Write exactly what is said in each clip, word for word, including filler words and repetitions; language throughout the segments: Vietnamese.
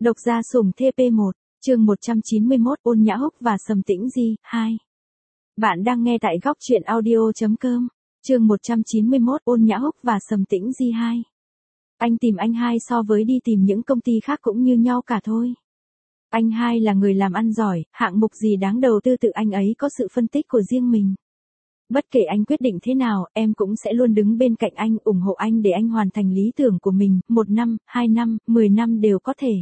Độc gia Sùng T P một, chương một trăm chín mươi mốt, Ôn Nhã Húc và Sầm Tĩnh Di, hai. Bạn đang nghe tại góc truyện audio chấm com, chương một trăm chín mươi mốt, Ôn Nhã Húc và Sầm Tĩnh Di, hai. Anh tìm anh hai so với đi tìm những công ty khác cũng như nhau cả thôi. Anh hai là người làm ăn giỏi, hạng mục gì đáng đầu tư tự anh ấy có sự phân tích của riêng mình. Bất kể anh quyết định thế nào, em cũng sẽ luôn đứng bên cạnh anh, ủng hộ anh để anh hoàn thành lý tưởng của mình, một năm, hai năm, mười năm đều có thể.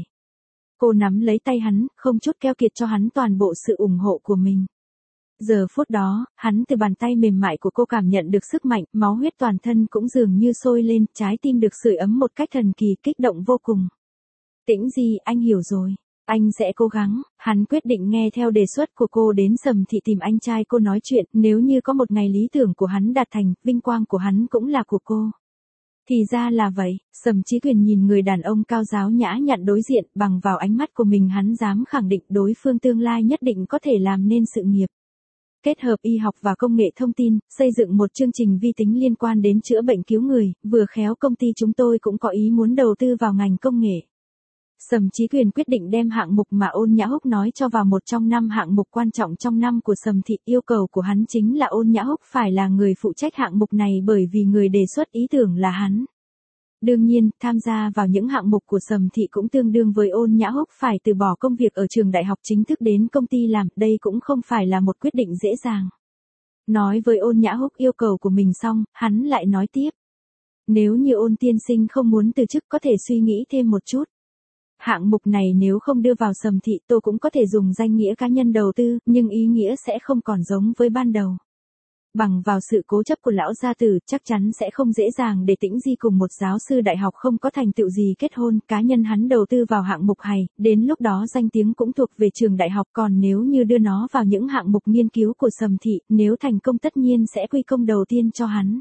Cô nắm lấy tay hắn, không chút keo kiệt cho hắn toàn bộ sự ủng hộ của mình. Giờ phút đó, hắn từ bàn tay mềm mại của cô cảm nhận được sức mạnh, máu huyết toàn thân cũng dường như sôi lên, trái tim được sưởi ấm một cách thần kỳ, kích động vô cùng. Tĩnh Di, anh hiểu rồi. Anh sẽ cố gắng. Hắn quyết định nghe theo đề xuất của cô đến Sầm Thị tìm anh trai cô nói chuyện, nếu như có một ngày lý tưởng của hắn đạt thành, vinh quang của hắn cũng là của cô. Thì ra là vậy, Sầm Chí Quyền nhìn người đàn ông cao giáo nhã nhặn đối diện, bằng vào ánh mắt của mình hắn dám khẳng định đối phương tương lai nhất định có thể làm nên sự nghiệp. Kết hợp y học và công nghệ thông tin, xây dựng một chương trình vi tính liên quan đến chữa bệnh cứu người, vừa khéo công ty chúng tôi cũng có ý muốn đầu tư vào ngành công nghệ. Sầm Chí Quyền quyết định đem hạng mục mà Ôn Nhã Húc nói cho vào một trong năm hạng mục quan trọng trong năm của Sầm Thị. Yêu cầu của hắn chính là Ôn Nhã Húc phải là người phụ trách hạng mục này bởi vì người đề xuất ý tưởng là hắn. Đương nhiên, tham gia vào những hạng mục của Sầm Thị cũng tương đương với Ôn Nhã Húc phải từ bỏ công việc ở trường đại học chính thức đến công ty làm, đây cũng không phải là một quyết định dễ dàng. Nói với Ôn Nhã Húc yêu cầu của mình xong, hắn lại nói tiếp. Nếu như Ôn tiên sinh không muốn từ chức có thể suy nghĩ thêm một chút. Hạng mục này nếu không đưa vào Sầm Thị tôi cũng có thể dùng danh nghĩa cá nhân đầu tư, nhưng ý nghĩa sẽ không còn giống với ban đầu. Bằng vào sự cố chấp của lão gia tử, chắc chắn sẽ không dễ dàng để Tĩnh Di cùng một giáo sư đại học không có thành tựu gì kết hôn, cá nhân hắn đầu tư vào hạng mục hay, đến lúc đó danh tiếng cũng thuộc về trường đại học, còn nếu như đưa nó vào những hạng mục nghiên cứu của Sầm Thị, nếu thành công tất nhiên sẽ quy công đầu tiên cho hắn.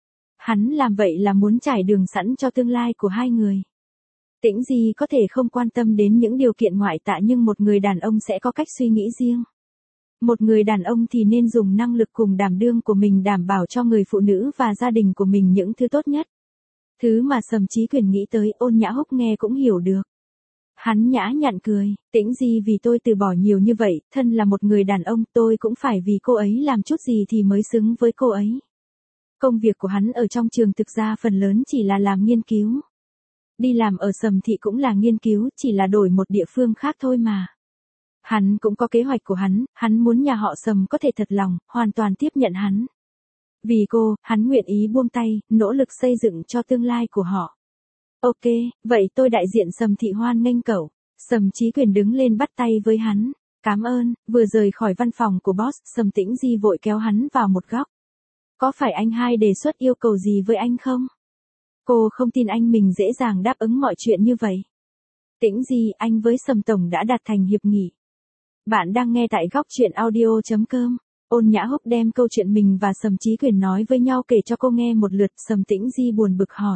Hắn làm vậy là muốn trải đường sẵn cho tương lai của hai người. Tĩnh Di có thể không quan tâm đến những điều kiện ngoại tại nhưng một người đàn ông sẽ có cách suy nghĩ riêng. Một người đàn ông thì nên dùng năng lực cùng đảm đương của mình đảm bảo cho người phụ nữ và gia đình của mình những thứ tốt nhất. Thứ mà Sầm Chí Quyền nghĩ tới Ôn Nhã Húc nghe cũng hiểu được. Hắn nhã nhặn cười, Tĩnh Di vì tôi từ bỏ nhiều như vậy, thân là một người đàn ông tôi cũng phải vì cô ấy làm chút gì thì mới xứng với cô ấy. Công việc của hắn ở trong trường thực ra phần lớn chỉ là làm nghiên cứu. Đi làm ở Sầm Thị cũng là nghiên cứu, chỉ là đổi một địa phương khác thôi mà. Hắn cũng có kế hoạch của hắn, hắn muốn nhà họ Sầm có thể thật lòng, hoàn toàn tiếp nhận hắn. Vì cô, hắn nguyện ý buông tay, nỗ lực xây dựng cho tương lai của họ. Ok, vậy tôi đại diện Sầm Thị hoan nghênh cậu. Sầm Chí Quyền đứng lên bắt tay với hắn. Cảm ơn, vừa rời khỏi văn phòng của boss, Sầm Tĩnh Di vội kéo hắn vào một góc. Có phải anh hai đề xuất yêu cầu gì với anh không? Cô không tin anh mình dễ dàng đáp ứng mọi chuyện như vậy. Tĩnh Di, anh với Sầm Tổng đã đạt thành hiệp nghị. Bạn đang nghe tại góc truyện audio chấm com. Ôn Nhã Húc đem câu chuyện mình và Sầm Chí Quyền nói với nhau kể cho cô nghe một lượt. Sầm Tĩnh Di buồn bực hỏi.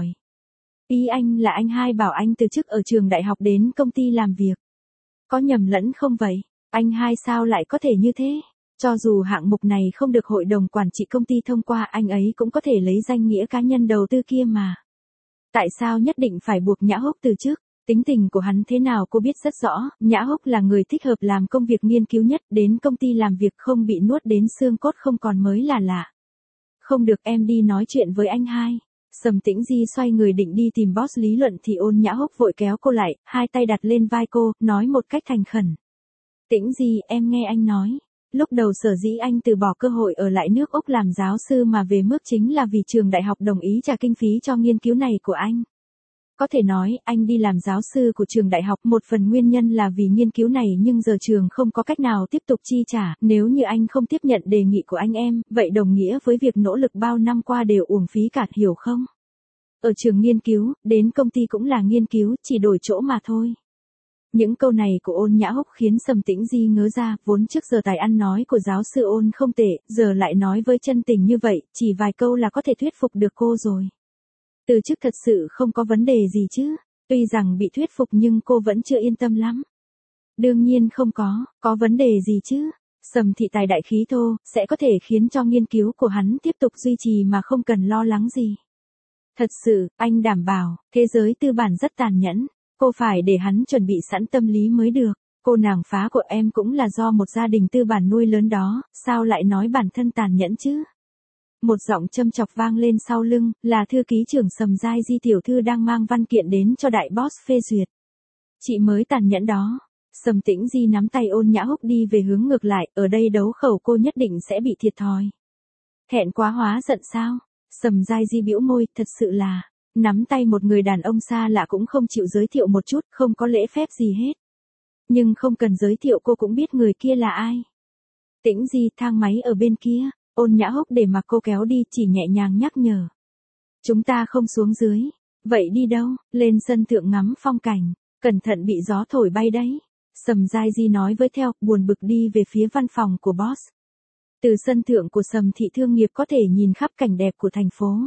Ý anh là anh hai bảo anh từ chức ở trường đại học đến công ty làm việc. Có nhầm lẫn không vậy? Anh hai sao lại có thể như thế? Cho dù hạng mục này không được hội đồng quản trị công ty thông qua, anh ấy cũng có thể lấy danh nghĩa cá nhân đầu tư kia mà. Tại sao nhất định phải buộc Nhã Húc từ chức? Tính tình của hắn thế nào cô biết rất rõ, Nhã Húc là người thích hợp làm công việc nghiên cứu nhất, đến công ty làm việc không bị nuốt đến xương cốt không còn mới là lạ. Không được, em đi nói chuyện với anh hai. Sầm Tĩnh Di xoay người định đi tìm boss lý luận thì Ôn Nhã Húc vội kéo cô lại, hai tay đặt lên vai cô, nói một cách thành khẩn. Tĩnh Di, em nghe anh nói. Lúc đầu sở dĩ anh từ bỏ cơ hội ở lại nước Úc làm giáo sư mà về mức chính là vì trường đại học đồng ý trả kinh phí cho nghiên cứu này của anh. Có thể nói, anh đi làm giáo sư của trường đại học một phần nguyên nhân là vì nghiên cứu này nhưng giờ trường không có cách nào tiếp tục chi trả, nếu như anh không tiếp nhận đề nghị của anh em, vậy đồng nghĩa với việc nỗ lực bao năm qua đều uổng phí cả, hiểu không? Ở trường nghiên cứu, đến công ty cũng là nghiên cứu, chỉ đổi chỗ mà thôi. Những câu này của Ôn Nhã Húc khiến Sầm Tĩnh Di ngớ ra, vốn trước giờ tài ăn nói của giáo sư Ôn không tệ, giờ lại nói với chân tình như vậy, chỉ vài câu là có thể thuyết phục được cô rồi. Từ chức thật sự không có vấn đề gì chứ, tuy rằng bị thuyết phục nhưng cô vẫn chưa yên tâm lắm. Đương nhiên không có, có vấn đề gì chứ, Sầm Thị tài đại khí thô, sẽ có thể khiến cho nghiên cứu của hắn tiếp tục duy trì mà không cần lo lắng gì. Thật sự, anh đảm bảo, thế giới tư bản rất tàn nhẫn. Cô phải để hắn chuẩn bị sẵn tâm lý mới được. Cô nàng phá của em cũng là do một gia đình tư bản nuôi lớn đó, sao lại nói bản thân tàn nhẫn chứ? Một giọng châm chọc vang lên sau lưng, là thư ký trưởng Sầm Giai Di tiểu thư đang mang văn kiện đến cho đại boss phê duyệt. Chị mới tàn nhẫn đó. Sầm Tĩnh Di nắm tay Ôn Nhã Húc đi về hướng ngược lại, ở đây đấu khẩu cô nhất định sẽ bị thiệt thòi. Thẹn quá hóa giận sao? Sầm Giai Di bĩu môi, thật sự là, nắm tay một người đàn ông xa lạ cũng không chịu giới thiệu một chút, không có lễ phép gì hết. Nhưng không cần giới thiệu cô cũng biết người kia là ai. Tĩnh Di, thang máy ở bên kia. Ôn Nhã Húc để mặc cô kéo đi, chỉ nhẹ nhàng nhắc nhở. Chúng ta không xuống dưới. Vậy đi đâu? Lên sân thượng ngắm phong cảnh. Cẩn thận bị gió thổi bay đấy. Sầm Giai Di nói với theo, buồn bực đi về phía văn phòng của boss. Từ sân thượng của Sầm thị thương nghiệp có thể nhìn khắp cảnh đẹp của thành phố.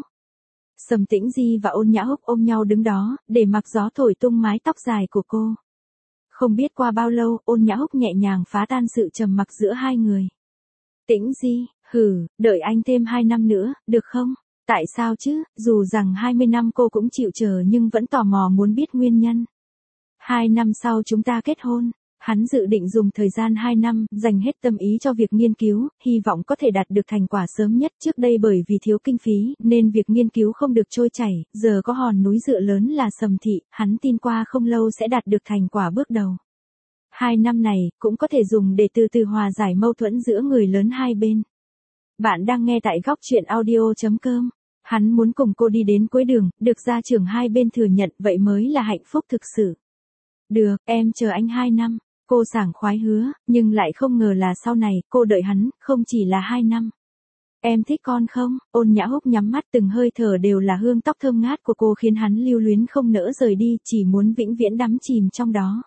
Sầm Tĩnh Di và Ôn Nhã Húc ôm nhau đứng đó, để mặc gió thổi tung mái tóc dài của cô. Không biết qua bao lâu, Ôn Nhã Húc nhẹ nhàng phá tan sự trầm mặc giữa hai người. Tĩnh Di, hừ, đợi anh thêm hai năm nữa, được không? Tại sao chứ, dù rằng hai mươi năm cô cũng chịu chờ nhưng vẫn tò mò muốn biết nguyên nhân. Hai năm sau chúng ta kết hôn. Hắn dự định dùng thời gian hai năm, dành hết tâm ý cho việc nghiên cứu, hy vọng có thể đạt được thành quả sớm nhất. Trước đây bởi vì thiếu kinh phí, nên việc nghiên cứu không được trôi chảy, giờ có hòn núi dựa lớn là Sầm thị, hắn tin qua không lâu sẽ đạt được thành quả bước đầu. Hai năm này, cũng có thể dùng để từ từ hòa giải mâu thuẫn giữa người lớn hai bên. Bạn đang nghe tại góc truyện audio chấm com. Hắn muốn cùng cô đi đến cuối đường, được gia trưởng hai bên thừa nhận, vậy mới là hạnh phúc thực sự. Được, em chờ anh hai năm. Cô sảng khoái hứa, nhưng lại không ngờ là sau này, cô đợi hắn, không chỉ là hai năm. Em thích con không? Ôn Nhã Húc nhắm mắt, từng hơi thở đều là hương tóc thơm ngát của cô khiến hắn lưu luyến không nỡ rời đi, chỉ muốn vĩnh viễn đắm chìm trong đó.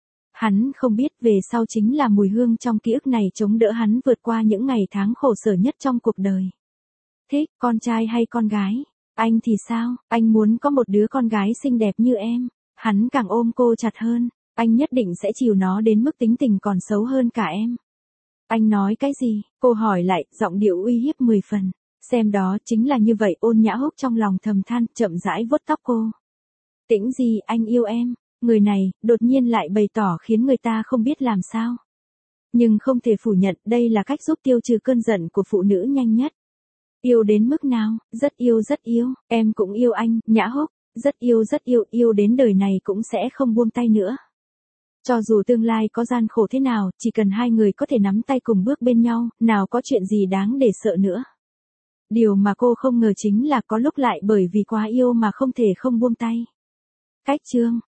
Hắn không biết về sau chính là mùi hương trong ký ức này chống đỡ hắn vượt qua những ngày tháng khổ sở nhất trong cuộc đời. Thích, con trai hay con gái? Anh thì sao? Anh muốn có một đứa con gái xinh đẹp như em. Hắn càng ôm cô chặt hơn. Anh nhất định sẽ chiều nó đến mức tính tình còn xấu hơn cả em. Anh nói cái gì? Cô hỏi lại, giọng điệu uy hiếp mười phần. Xem đó chính là như vậy. Ôn Nhã Húc trong lòng thầm than, chậm rãi vuốt tóc cô. Tĩnh Di, anh yêu em. Người này, đột nhiên lại bày tỏ khiến người ta không biết làm sao. Nhưng không thể phủ nhận, đây là cách giúp tiêu trừ cơn giận của phụ nữ nhanh nhất. Yêu đến mức nào? Rất yêu rất yêu. Em cũng yêu anh, Nhã Húc. Rất yêu rất yêu, yêu đến đời này cũng sẽ không buông tay nữa. Cho dù tương lai có gian khổ thế nào, chỉ cần hai người có thể nắm tay cùng bước bên nhau, nào có chuyện gì đáng để sợ nữa. Điều mà cô không ngờ chính là có lúc lại bởi vì quá yêu mà không thể không buông tay. Cách chương